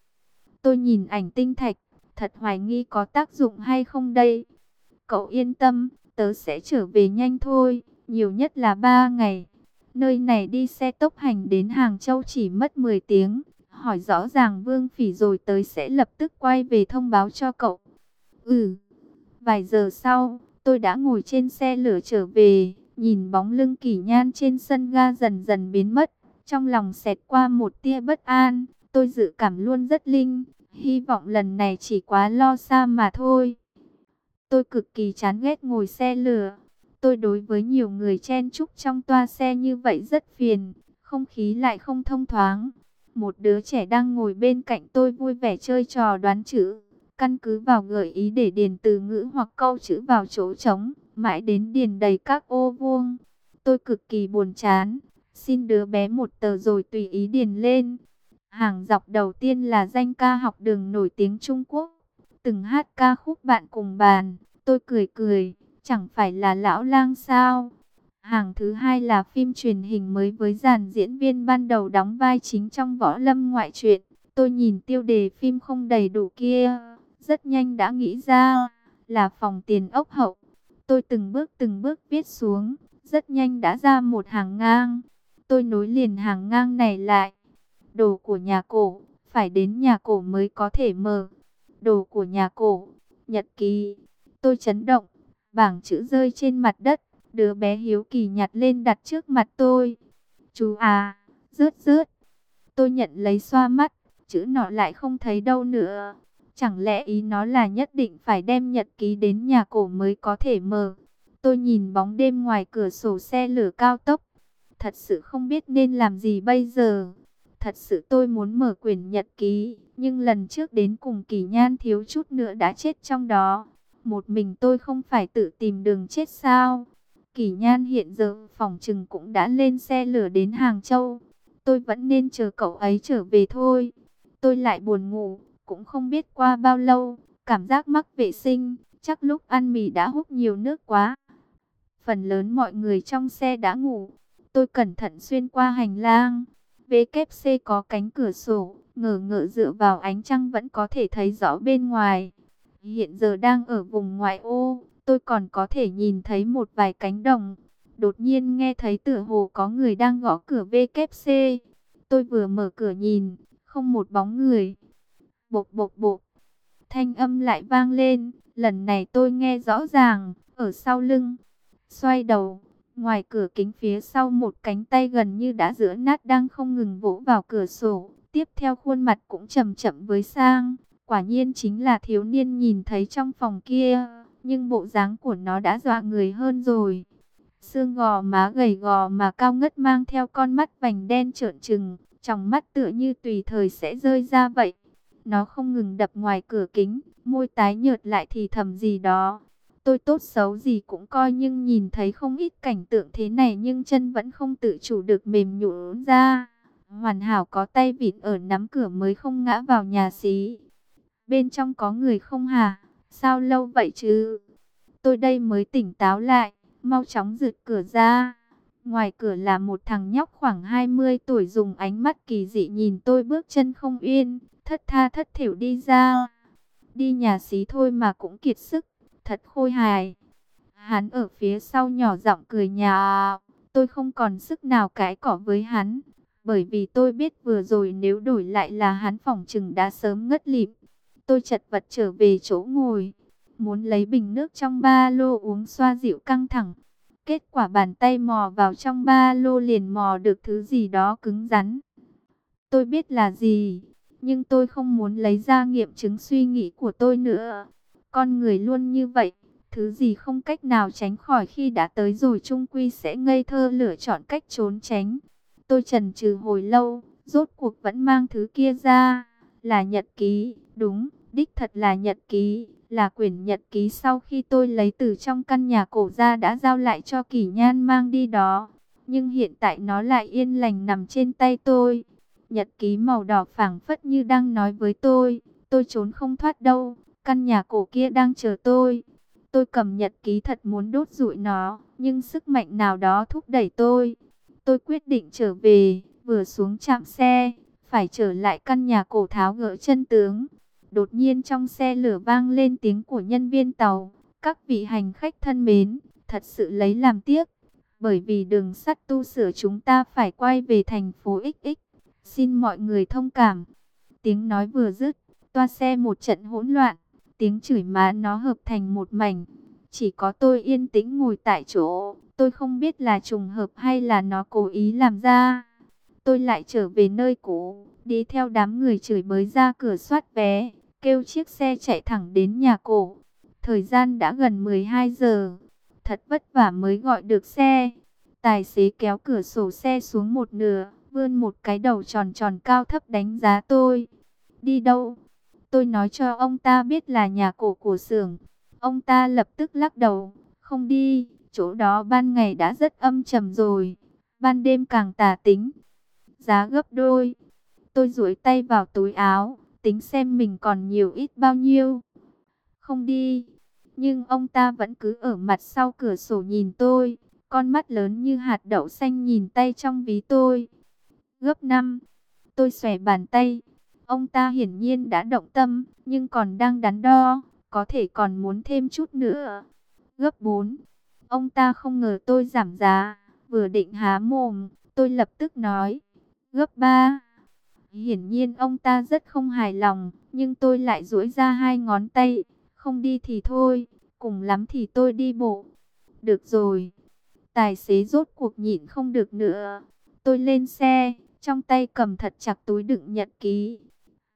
Tôi nhìn ảnh tinh thạch, thật hoài nghi có tác dụng hay không đây. Cậu yên tâm, tớ sẽ trở về nhanh thôi, nhiều nhất là 3 ngày. Nơi này đi xe tốc hành đến Hàng Châu chỉ mất 10 tiếng. Hỏi rõ ràng Vương Phỉ rồi tới sẽ lập tức quay về thông báo cho cậu. Ừ. Vài giờ sau, tôi đã ngồi trên xe lửa trở về, nhìn bóng lưng Kỷ Nhan trên sân ga dần dần biến mất. Trong lòng xẹt qua một tia bất an, tôi dự cảm luôn rất linh, hy vọng lần này chỉ quá lo xa mà thôi. Tôi cực kỳ chán ghét ngồi xe lửa. Tôi đối với nhiều người chen chúc trong toa xe như vậy rất phiền, không khí lại không thông thoáng. Một đứa trẻ đang ngồi bên cạnh tôi vui vẻ chơi trò đoán chữ. Căn cứ vào gợi ý để điền từ ngữ hoặc câu chữ vào chỗ trống, mãi đến điền đầy các ô vuông. Tôi cực kỳ buồn chán, xin đứa bé một tờ rồi tùy ý điền lên. Hàng dọc đầu tiên là danh ca học đường nổi tiếng Trung Quốc, từng hát ca khúc bạn cùng bàn. Tôi cười cười, chẳng phải là Lão Lang sao? Hàng thứ hai là phim truyền hình mới với dàn diễn viên ban đầu đóng vai chính trong võ lâm ngoại truyện. Tôi nhìn tiêu đề phim không đầy đủ kia, rất nhanh đã nghĩ ra là Phòng Tiền Ốc Hậu. Tôi từng bước viết xuống, rất nhanh đã ra một hàng ngang. Tôi nối liền hàng ngang này lại. Đồ của nhà cổ, phải đến nhà cổ mới có thể mở. Đồ của nhà cổ, nhật ký. Tôi chấn động, bảng chữ rơi trên mặt đất. Đứa bé hiếu kỳ nhặt lên đặt trước mặt tôi. Chú à, rớt rớt. Tôi nhận lấy xoa mắt, chữ nọ lại không thấy đâu nữa. Chẳng lẽ ý nó là nhất định phải đem nhật ký đến nhà cổ mới có thể mở? Tôi nhìn bóng đêm ngoài cửa sổ xe lửa cao tốc. Thật sự không biết nên làm gì bây giờ. Thật sự tôi muốn mở quyển nhật ký, nhưng lần trước đến cùng Kỳ Nhan thiếu chút nữa đã chết trong đó. Một mình tôi không phải tự tìm đường chết sao? Kỳ Nhan hiện giờ phỏng chừng cũng đã lên xe lửa đến Hàng Châu. Tôi vẫn nên chờ cậu ấy trở về thôi. Tôi lại buồn ngủ, cũng không biết qua bao lâu, cảm giác mắc vệ sinh, chắc lúc ăn mì đã hút nhiều nước quá. Phần lớn mọi người trong xe đã ngủ. Tôi cẩn thận xuyên qua hành lang. VKC có cánh cửa sổ, ngờ ngợ dựa vào ánh trăng vẫn có thể thấy rõ bên ngoài. Hiện giờ đang ở vùng ngoại ô, tôi còn có thể nhìn thấy một vài cánh đồng. Đột nhiên nghe thấy tựa hồ có người đang gõ cửa VKC. Tôi vừa mở cửa nhìn, không một bóng người. Bộp bộp bộp, thanh âm lại vang lên, lần này tôi nghe rõ ràng, ở sau lưng. Xoay đầu, ngoài cửa kính phía sau một cánh tay gần như đã giã nát đang không ngừng vỗ vào cửa sổ. Tiếp theo khuôn mặt cũng chậm chậm với sang. Quả nhiên chính là thiếu niên nhìn thấy trong phòng kia, nhưng bộ dáng của nó đã dọa người hơn rồi. Xương gò má gầy gò mà cao ngất mang theo con mắt vành đen trợn trừng, tròng mắt tựa như tùy thời sẽ rơi ra vậy. Nó không ngừng đập ngoài cửa kính, môi tái nhợt lại thì thầm gì đó. Tôi tốt xấu gì cũng coi nhưng nhìn thấy không ít cảnh tượng thế này nhưng chân vẫn không tự chủ được mềm nhũn ra. Hoàn hảo có tay vịn ở nắm cửa mới không ngã vào nhà xí. Bên trong có người không hả? Sao lâu vậy chứ? Tôi đây mới tỉnh táo lại, mau chóng giật cửa ra. Ngoài cửa là một thằng nhóc khoảng 20 tuổi dùng ánh mắt kỳ dị nhìn tôi bước chân không yên, thất tha thất thểu đi ra. Đi nhà xí thôi mà cũng kiệt sức, thật khôi hài. Hắn ở phía sau nhỏ giọng cười nhạo, tôi không còn sức nào cãi cọ với hắn. Bởi vì tôi biết vừa rồi nếu đổi lại là hắn phỏng chừng đã sớm ngất lịm. Tôi chật vật trở về chỗ ngồi, muốn lấy bình nước trong ba lô uống xoa dịu căng thẳng. Kết quả bàn tay mò vào trong ba lô liền mò được thứ gì đó cứng rắn. Tôi biết là gì, nhưng tôi không muốn lấy ra nghiệm chứng suy nghĩ của tôi nữa. Con người luôn như vậy, thứ gì không cách nào tránh khỏi khi đã tới rồi chung quy sẽ ngây thơ lựa chọn cách trốn tránh. Tôi chần chừ hồi lâu, rốt cuộc vẫn mang thứ kia ra, là nhật ký, đúng, đích thật là nhật ký, là quyển nhật ký sau khi tôi lấy từ trong căn nhà cổ ra đã giao lại cho Kỳ Nhan mang đi đó. Nhưng hiện tại nó lại yên lành nằm trên tay tôi. Nhật ký màu đỏ phảng phất như đang nói với tôi trốn không thoát đâu, căn nhà cổ kia đang chờ tôi. Tôi cầm nhật ký thật muốn đốt rụi nó, nhưng sức mạnh nào đó thúc đẩy tôi. Tôi quyết định trở về, vừa xuống trạm xe, phải trở lại căn nhà cổ tháo gỡ chân tướng. Đột nhiên trong xe lửa vang lên tiếng của nhân viên tàu. Các vị hành khách thân mến, thật sự lấy làm tiếc. Bởi vì đường sắt tu sửa chúng ta phải quay về thành phố XX. Xin mọi người thông cảm. Tiếng nói vừa dứt, toa xe một trận hỗn loạn. Tiếng chửi má nó hợp thành một mảnh. Chỉ có tôi yên tĩnh ngồi tại chỗ. Tôi không biết là trùng hợp hay là nó cố ý làm ra. Tôi lại trở về nơi cũ, đi theo đám người chửi bới ra cửa soát vé, kêu chiếc xe chạy thẳng đến nhà cổ. Thời gian đã gần 12 giờ, thật vất vả mới gọi được xe. Tài xế kéo cửa sổ xe xuống một nửa, vươn một cái đầu tròn tròn cao thấp đánh giá tôi. Đi đâu? Tôi nói cho ông ta biết là nhà cổ của xưởng. Ông ta lập tức lắc đầu, không đi, chỗ đó ban ngày đã rất âm trầm rồi, ban đêm càng tà tính. Giá gấp đôi. Tôi duỗi tay vào túi áo, tính xem mình còn nhiều ít bao nhiêu. Không đi. Nhưng ông ta vẫn cứ ở mặt sau cửa sổ nhìn tôi, con mắt lớn như hạt đậu xanh nhìn tay trong ví tôi. Gấp 5. Tôi xòe bàn tay. Ông ta hiển nhiên đã động tâm, nhưng còn đang đắn đo, có thể còn muốn thêm chút nữa. Gấp 4. Ông ta không ngờ tôi giảm giá, vừa định há mồm, tôi lập tức nói gấp 3. Hiển nhiên ông ta rất không hài lòng, nhưng tôi lại duỗi ra hai ngón tay, không đi thì thôi, cùng lắm thì tôi đi bộ. Được rồi. Tài xế rốt cuộc nhịn không được nữa. Tôi lên xe, trong tay cầm thật chặt túi đựng nhật ký.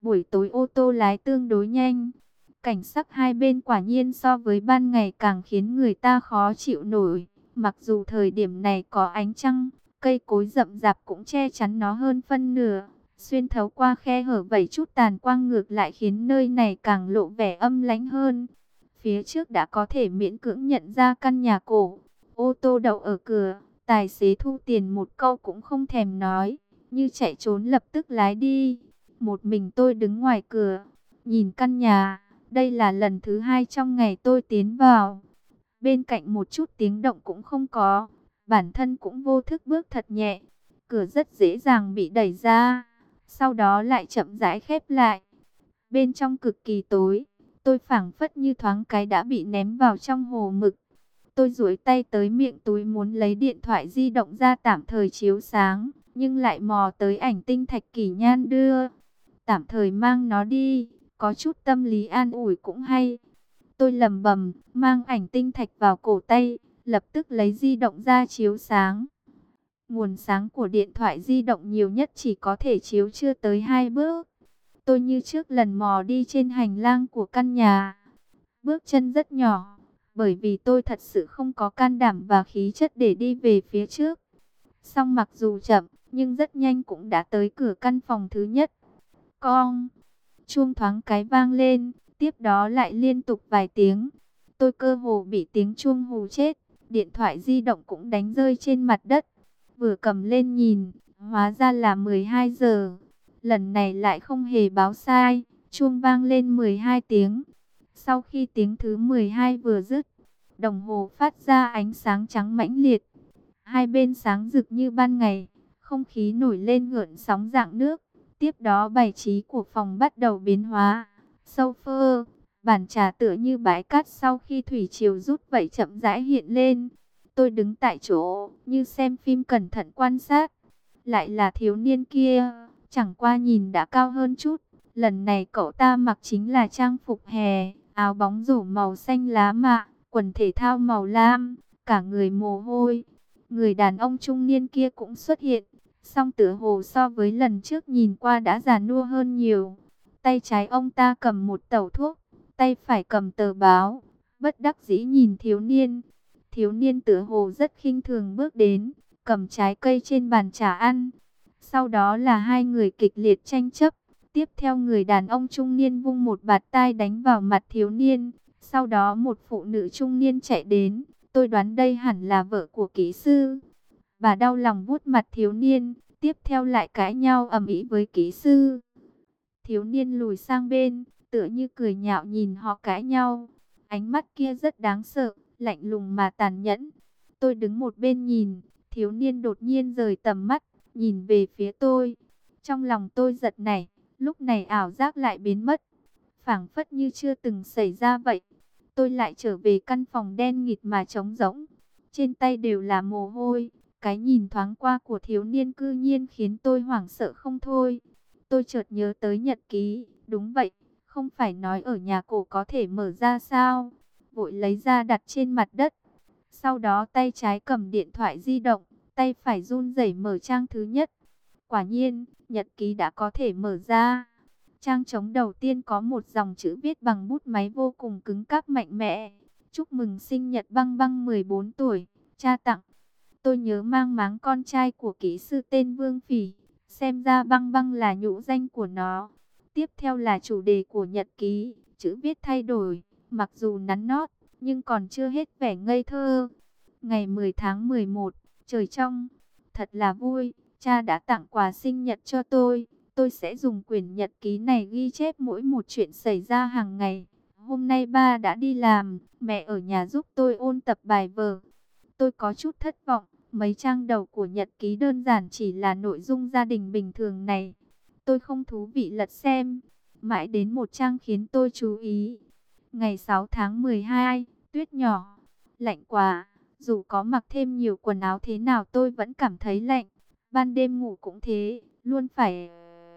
Buổi tối ô tô lái tương đối nhanh. Cảnh sắc hai bên quả nhiên so với ban ngày càng khiến người ta khó chịu nổi. Mặc dù thời điểm này có ánh trăng, cây cối rậm rạp cũng che chắn nó hơn phân nửa. Xuyên thấu qua khe hở vẩy chút tàn quang ngược lại khiến nơi này càng lộ vẻ âm lãnh hơn. Phía trước đã có thể miễn cưỡng nhận ra căn nhà cổ. Ô tô đậu ở cửa, tài xế thu tiền một câu cũng không thèm nói, như chạy trốn lập tức lái đi. Một mình tôi đứng ngoài cửa, nhìn căn nhà. Đây là lần thứ hai trong ngày tôi tiến vào. Bên cạnh một chút tiếng động cũng không có. Bản thân cũng vô thức bước thật nhẹ. Cửa rất dễ dàng bị đẩy ra, sau đó lại chậm rãi khép lại. Bên trong cực kỳ tối, tôi phảng phất như thoáng cái đã bị ném vào trong hồ mực. Tôi duỗi tay tới miệng túi muốn lấy điện thoại di động ra tạm thời chiếu sáng, nhưng lại mò tới ảnh tinh thạch Kỷ Nhan đưa. Tạm thời mang nó đi, có chút tâm lý an ủi cũng hay. Tôi lẩm bẩm, mang ảnh tinh thạch vào cổ tay, lập tức lấy di động ra chiếu sáng. Nguồn sáng của điện thoại di động nhiều nhất chỉ có thể chiếu chưa tới 2 bước. Tôi như trước lần mò đi trên hành lang của căn nhà. Bước chân rất nhỏ, bởi vì tôi thật sự không có can đảm và khí chất để đi về phía trước. Song mặc dù chậm, nhưng rất nhanh cũng đã tới cửa căn phòng thứ nhất. Cong, chuông thoáng cái vang lên, tiếp đó lại liên tục vài tiếng. Tôi cơ hồ bị tiếng chuông hù chết, điện thoại di động cũng đánh rơi trên mặt đất. Vừa cầm lên nhìn, hóa ra là 12 giờ. Lần này lại không hề báo sai, chuông vang lên 12 tiếng. Sau khi tiếng thứ 12 vừa dứt, đồng hồ phát ra ánh sáng trắng mãnh liệt. Hai bên sáng rực như ban ngày, không khí nổi lên gợn sóng rạng nước. Tiếp đó bài trí của phòng bắt đầu biến hóa. Sofa, bàn trà tựa như bãi cát sau khi thủy triều rút vậy chậm rãi hiện lên. Tôi đứng tại chỗ, như xem phim cẩn thận quan sát. Lại là thiếu niên kia, chẳng qua nhìn đã cao hơn chút. Lần này cậu ta mặc chính là trang phục hè, áo bóng rổ màu xanh lá mạ, quần thể thao màu lam, cả người mồ hôi. Người đàn ông trung niên kia cũng xuất hiện, song tựa hồ so với lần trước nhìn qua đã già nua hơn nhiều. Tay trái ông ta cầm một tẩu thuốc, tay phải cầm tờ báo, bất đắc dĩ nhìn thiếu niên. Thiếu niên tựa hồ rất khinh thường bước đến, cầm trái cây trên bàn trà ăn. Sau đó là hai người kịch liệt tranh chấp. Tiếp theo người đàn ông trung niên vung một bạt tai đánh vào mặt thiếu niên. Sau đó một phụ nữ trung niên chạy đến. Tôi đoán đây hẳn là vợ của kỹ sư. Bà đau lòng vuốt mặt thiếu niên. Tiếp theo lại cãi nhau ầm ĩ với kỹ sư. Thiếu niên lùi sang bên, tựa như cười nhạo nhìn họ cãi nhau. Ánh mắt kia rất đáng sợ, lạnh lùng mà tàn nhẫn. Tôi đứng một bên nhìn, thiếu niên đột nhiên rời tầm mắt, nhìn về phía tôi. Trong lòng tôi giật nảy, lúc này ảo giác lại biến mất, phảng phất như chưa từng xảy ra vậy. Tôi lại trở về căn phòng đen nghịt mà trống rỗng, trên tay đều là mồ hôi. Cái nhìn thoáng qua của thiếu niên cư nhiên khiến tôi hoảng sợ không thôi. Tôi chợt nhớ tới nhật ký, đúng vậy, không phải nói ở nhà cổ có thể mở ra sao? Vội lấy ra đặt trên mặt đất. Sau đó tay trái cầm điện thoại di động, tay phải run rẩy mở trang thứ nhất. Quả nhiên, nhật ký đã có thể mở ra. Trang trống đầu tiên có một dòng chữ viết bằng bút máy vô cùng cứng cáp mạnh mẽ. Chúc mừng sinh nhật Băng Băng 14 tuổi, cha tặng. Tôi nhớ mang máng con trai của kỹ sư tên Vương Phỉ. Xem ra Băng Băng là nhũ danh của nó. Tiếp theo là chủ đề của nhật ký, chữ viết thay đổi, mặc dù nắn nót, nhưng còn chưa hết vẻ ngây thơ. Ngày 10 tháng 11, trời trong, thật là vui, cha đã tặng quà sinh nhật cho tôi. Tôi sẽ dùng quyển nhật ký này ghi chép mỗi một chuyện xảy ra hàng ngày. Hôm nay ba đã đi làm, mẹ ở nhà giúp tôi ôn tập bài vở. Tôi có chút thất vọng, mấy trang đầu của nhật ký đơn giản chỉ là nội dung gia đình bình thường này. Tôi không thú vị lật xem, mãi đến một trang khiến tôi chú ý. Ngày 6 tháng 12, tuyết nhỏ, lạnh quá, dù có mặc thêm nhiều quần áo thế nào tôi vẫn cảm thấy lạnh. Ban đêm ngủ cũng thế, luôn phải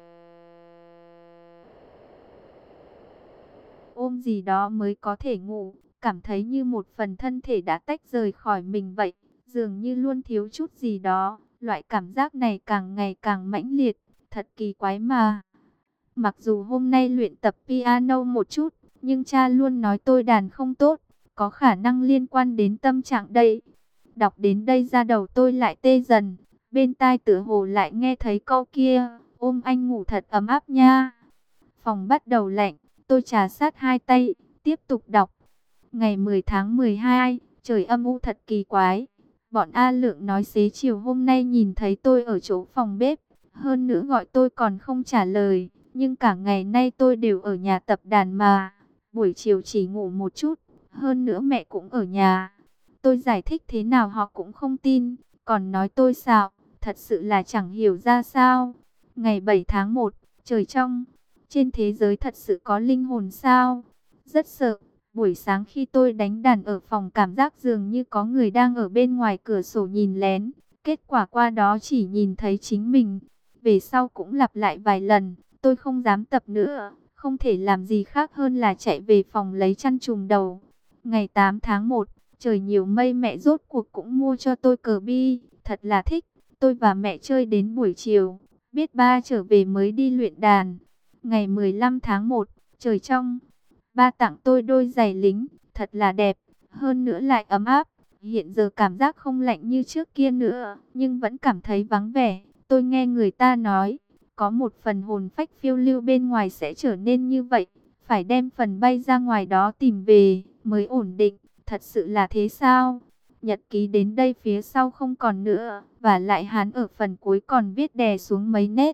ôm gì đó mới có thể ngủ, cảm thấy như một phần thân thể đã tách rời khỏi mình vậy, dường như luôn thiếu chút gì đó. Loại cảm giác này càng ngày càng mãnh liệt, thật kỳ quái mà. Mặc dù hôm nay luyện tập piano một chút, nhưng cha luôn nói tôi đàn không tốt, có khả năng liên quan đến tâm trạng đây. Đọc đến đây da đầu tôi lại tê dần, bên tai tựa hồ lại nghe thấy câu kia, ôm anh ngủ thật ấm áp nha. Phòng bắt đầu lạnh, tôi trà sát hai tay, tiếp tục đọc. Ngày 10 tháng 12, trời âm u thật kỳ quái. Bọn A Lượng nói xế chiều hôm nay nhìn thấy tôi ở chỗ phòng bếp, hơn nữa gọi tôi còn không trả lời. Nhưng cả ngày nay tôi đều ở nhà tập đàn mà, buổi chiều chỉ ngủ một chút, hơn nữa mẹ cũng ở nhà. Tôi giải thích thế nào họ cũng không tin, còn nói tôi xạo, thật sự là chẳng hiểu ra sao. Ngày 7 tháng 1, trời trong, trên thế giới thật sự có linh hồn sao? Rất sợ. Buổi sáng khi tôi đánh đàn ở phòng cảm giác dường như có người đang ở bên ngoài cửa sổ nhìn lén. Kết quả qua đó chỉ nhìn thấy chính mình. Về sau cũng lặp lại vài lần, tôi không dám tập nữa. Không thể làm gì khác hơn là chạy về phòng lấy chăn trùm đầu. Ngày 8 tháng 1, trời nhiều mây, mẹ rốt cuộc cũng mua cho tôi cờ bi. Thật là thích, tôi và mẹ chơi đến buổi chiều. Biết ba trở về mới đi luyện đàn. Ngày 15 tháng 1, trời trong. Ba tặng tôi đôi giày lính, thật là đẹp, hơn nữa lại ấm áp. Hiện giờ cảm giác không lạnh như trước kia nữa, nhưng vẫn cảm thấy vắng vẻ. Tôi nghe người ta nói, có một phần hồn phách phiêu lưu bên ngoài sẽ trở nên như vậy. Phải đem phần bay ra ngoài đó tìm về, mới ổn định. Thật sự là thế sao? Nhật ký đến đây phía sau không còn nữa, và lại hắn ở phần cuối còn viết đè xuống mấy nét.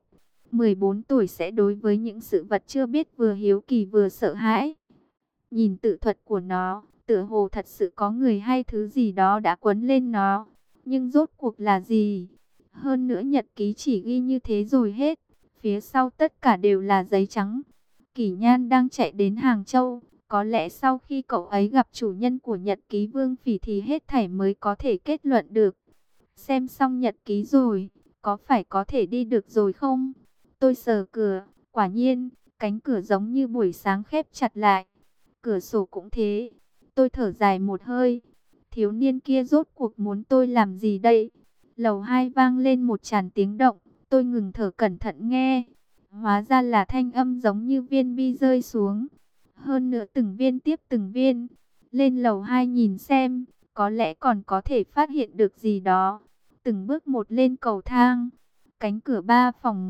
14 tuổi sẽ đối với những sự vật chưa biết vừa hiếu kỳ vừa sợ hãi. Nhìn tự thuật của nó, tựa hồ thật sự có người hay thứ gì đó đã quấn lên nó. Nhưng rốt cuộc là gì? Hơn nữa nhật ký chỉ ghi như thế rồi hết. Phía sau tất cả đều là giấy trắng. Kỷ Nhan đang chạy đến Hàng Châu. Có lẽ sau khi cậu ấy gặp chủ nhân của nhật ký Vương Phỉ thì hết thảy mới có thể kết luận được. Xem xong nhật ký rồi, có phải có thể đi được rồi không? Tôi sờ cửa, quả nhiên, cánh cửa giống như buổi sáng khép chặt lại. Cửa sổ cũng thế. Tôi thở dài một hơi. Thiếu niên kia rốt cuộc muốn tôi làm gì đây? Lầu 2 vang lên một tràng tiếng động. Tôi ngừng thở cẩn thận nghe. Hóa ra là thanh âm giống như viên bi rơi xuống. Hơn nữa từng viên tiếp từng viên. Lên lầu 2 nhìn xem. Có lẽ còn có thể phát hiện được gì đó. Từng bước một lên cầu thang. Cánh cửa 3 phòng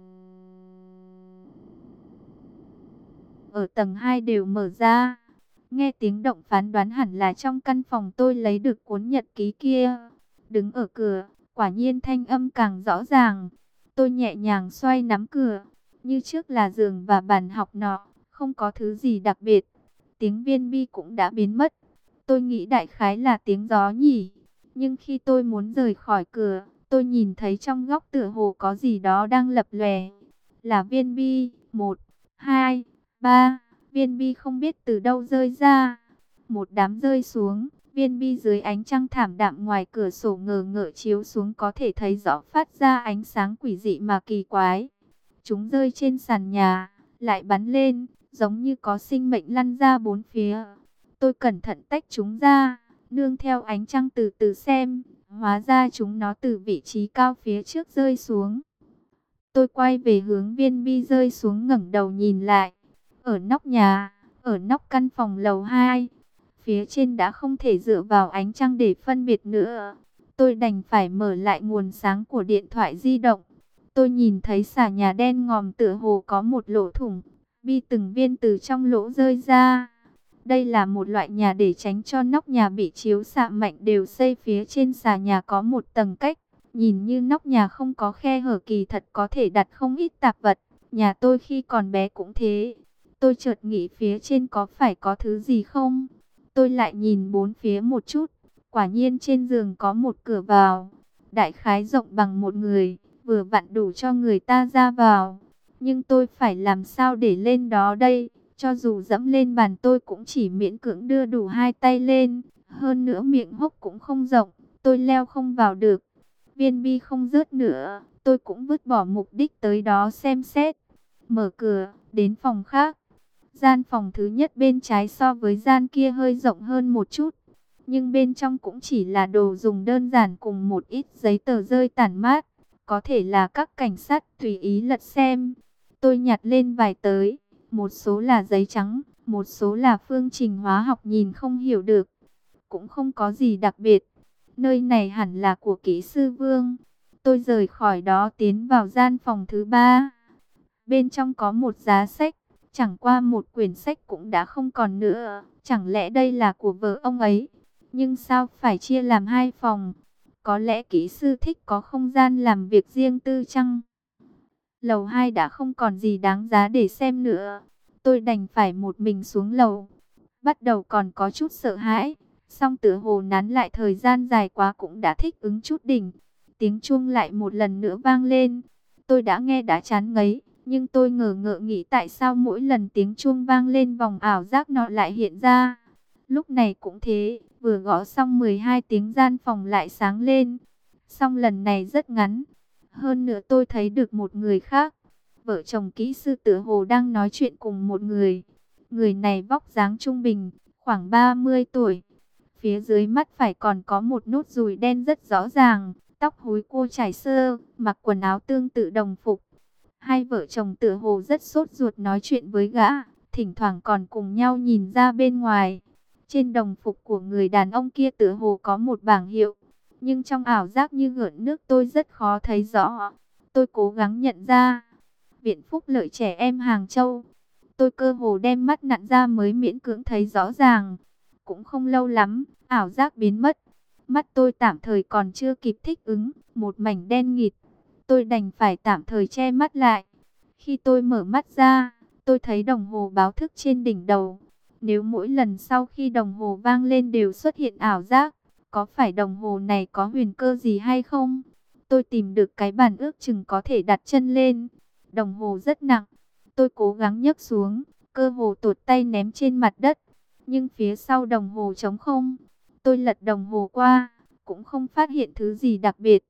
ở tầng 2 đều mở ra. Nghe tiếng động phán đoán hẳn là trong căn phòng tôi lấy được cuốn nhật ký kia. Đứng ở cửa, quả nhiên thanh âm càng rõ ràng. Tôi nhẹ nhàng xoay nắm cửa. Như trước là giường và bàn học nọ, không có thứ gì đặc biệt. Tiếng viên bi cũng đã biến mất. Tôi nghĩ đại khái là tiếng gió nhỉ. Nhưng khi tôi muốn rời khỏi cửa, tôi nhìn thấy trong góc tựa hồ có gì đó đang lập lòe. Là viên bi, 1, 2, 3, viên bi không biết từ đâu rơi ra. Một đám rơi xuống, viên bi dưới ánh trăng thảm đạm ngoài cửa sổ ngờ ngợ chiếu xuống có thể thấy rõ phát ra ánh sáng quỷ dị mà kỳ quái. Chúng rơi trên sàn nhà, lại bắn lên, giống như có sinh mệnh lăn ra bốn phía. Tôi cẩn thận tách chúng ra, nương theo ánh trăng từ từ xem, hóa ra chúng nó từ vị trí cao phía trước rơi xuống. Tôi quay về hướng viên bi rơi xuống ngẩng đầu nhìn lại. Ở nóc nhà, ở nóc căn phòng lầu 2, phía trên đã không thể dựa vào ánh trăng để phân biệt nữa. Tôi đành phải mở lại nguồn sáng của điện thoại di động. Tôi nhìn thấy xà nhà đen ngòm tựa hồ có một lỗ thủng, bi từng viên từ trong lỗ rơi ra. Đây là một loại nhà để tránh cho nóc nhà bị chiếu xạ mạnh, đều xây phía trên xà nhà có một tầng cách. Nhìn như nóc nhà không có khe hở, kỳ thật có thể đặt không ít tạp vật. Nhà tôi khi còn bé cũng thế. Tôi chợt nghĩ phía trên có phải có thứ gì không? Tôi lại nhìn bốn phía một chút. Quả nhiên trên giường có một cửa vào. Đại khái rộng bằng một người, vừa vặn đủ cho người ta ra vào. Nhưng tôi phải làm sao để lên đó đây? Cho dù dẫm lên bàn tôi cũng chỉ miễn cưỡng đưa đủ hai tay lên. Hơn nữa miệng hốc cũng không rộng, tôi leo không vào được. Viên bi không rớt nữa, tôi cũng vứt bỏ mục đích tới đó xem xét. Mở cửa, đến phòng khác. Gian phòng thứ nhất bên trái so với gian kia hơi rộng hơn một chút. Nhưng bên trong cũng chỉ là đồ dùng đơn giản cùng một ít giấy tờ rơi tản mát. Có thể là các cảnh sát tùy ý lật xem. Tôi nhặt lên vài tới, một số là giấy trắng, một số là phương trình hóa học nhìn không hiểu được. Cũng không có gì đặc biệt. Nơi này hẳn là của kỹ sư Vương. Tôi rời khỏi đó tiến vào gian phòng thứ ba. Bên trong có một giá sách, chẳng qua một quyển sách cũng đã không còn nữa. Chẳng lẽ đây là của vợ ông ấy? Nhưng sao phải chia làm hai phòng? Có lẽ kỹ sư thích có không gian làm việc riêng tư chăng? Lầu 2 đã không còn gì đáng giá để xem nữa. Tôi đành phải một mình xuống lầu. Bắt đầu còn có chút sợ hãi, song tựa hồ nán lại thời gian dài quá cũng đã thích ứng chút đỉnh. Tiếng chuông lại một lần nữa vang lên. Tôi đã nghe đã chán ngấy, nhưng tôi ngờ ngợ nghĩ tại sao mỗi lần tiếng chuông vang lên vòng ảo giác nọ lại hiện ra. Lúc này cũng thế, vừa gõ xong 12 tiếng gian phòng lại sáng lên. Song lần này rất ngắn. Hơn nữa tôi thấy được một người khác. Vợ chồng kỹ sư tựa hồ đang nói chuyện cùng một người. Người này vóc dáng trung bình, khoảng 30 tuổi. Phía dưới mắt phải còn có một nốt ruồi đen rất rõ ràng, tóc húi cua trải sơ, mặc quần áo tương tự đồng phục. Hai vợ chồng tựa hồ rất sốt ruột nói chuyện với gã, thỉnh thoảng còn cùng nhau nhìn ra bên ngoài. Trên đồng phục của người đàn ông kia tựa hồ có một bảng hiệu, nhưng trong ảo giác như gợn nước tôi rất khó thấy rõ. Tôi cố gắng nhận ra, Viện Phúc Lợi Trẻ Em Hàng Châu. Tôi cơ hồ đem mắt nặn ra mới miễn cưỡng thấy rõ ràng. Cũng không lâu lắm, ảo giác biến mất. Mắt tôi tạm thời còn chưa kịp thích ứng, một mảnh đen nghịt. Tôi đành phải tạm thời che mắt lại. Khi tôi mở mắt ra, tôi thấy đồng hồ báo thức trên đỉnh đầu. Nếu mỗi lần sau khi đồng hồ vang lên đều xuất hiện ảo giác, có phải đồng hồ này có huyền cơ gì hay không? Tôi tìm được cái bàn ước chừng có thể đặt chân lên. Đồng hồ rất nặng. Tôi cố gắng nhấc xuống, cơ hồ tụt tay ném trên mặt đất. Nhưng phía sau đồng hồ trống không. Tôi lật đồng hồ qua, cũng không phát hiện thứ gì đặc biệt.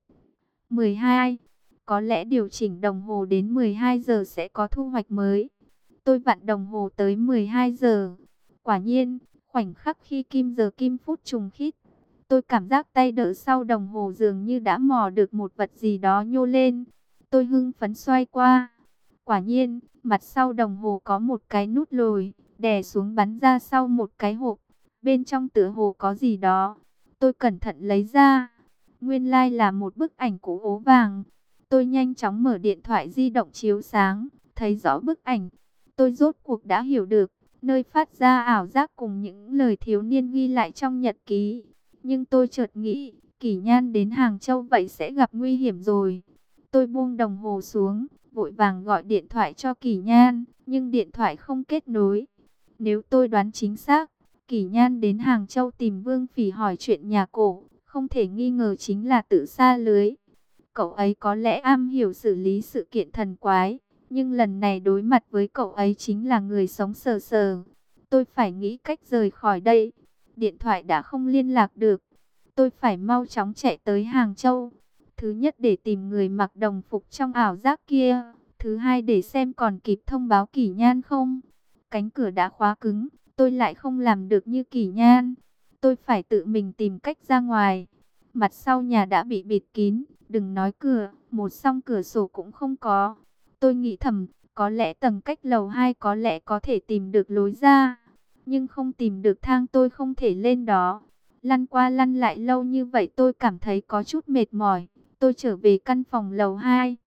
12. Có lẽ điều chỉnh đồng hồ đến 12 giờ sẽ có thu hoạch mới. Tôi vặn đồng hồ tới 12 giờ. Quả nhiên, khoảnh khắc khi kim giờ kim phút trùng khít, tôi cảm giác tay đỡ sau đồng hồ dường như đã mò được một vật gì đó nhô lên. Tôi hưng phấn xoay qua. Quả nhiên, mặt sau đồng hồ có một cái nút lồi, đè xuống bắn ra sau một cái hộp. Bên trong tựa hồ có gì đó. Tôi cẩn thận lấy ra. Nguyên lai là một bức ảnh cũ ố vàng. Tôi nhanh chóng mở điện thoại di động chiếu sáng, thấy rõ bức ảnh. Tôi rốt cuộc đã hiểu được, nơi phát ra ảo giác cùng những lời thiếu niên ghi lại trong nhật ký. Nhưng tôi chợt nghĩ, Kỷ Nhan đến Hàng Châu vậy sẽ gặp nguy hiểm rồi. Tôi buông đồng hồ xuống, vội vàng gọi điện thoại cho Kỷ Nhan, nhưng điện thoại không kết nối. Nếu tôi đoán chính xác, Kỷ Nhan đến Hàng Châu tìm Vương Phỉ hỏi chuyện nhà cổ, không thể nghi ngờ chính là tự sa lưới. Cậu ấy có lẽ am hiểu xử lý sự kiện thần quái, nhưng lần này đối mặt với cậu ấy chính là người sống sờ sờ. Tôi phải nghĩ cách rời khỏi đây. Điện thoại đã không liên lạc được. Tôi phải mau chóng chạy tới Hàng Châu. Thứ nhất để tìm người mặc đồng phục trong ảo giác kia. Thứ hai để xem còn kịp thông báo Kỷ Nhan không. Cánh cửa đã khóa cứng, tôi lại không làm được như Kỷ Nhan. Tôi phải tự mình tìm cách ra ngoài. Mặt sau nhà đã bị bịt kín, đừng nói cửa, một song cửa sổ cũng không có. Tôi nghĩ thầm, có lẽ tầng cách lầu 2 có lẽ có thể tìm được lối ra. Nhưng không tìm được thang tôi không thể lên đó. Lăn qua lăn lại lâu như vậy tôi cảm thấy có chút mệt mỏi. Tôi trở về căn phòng lầu 2.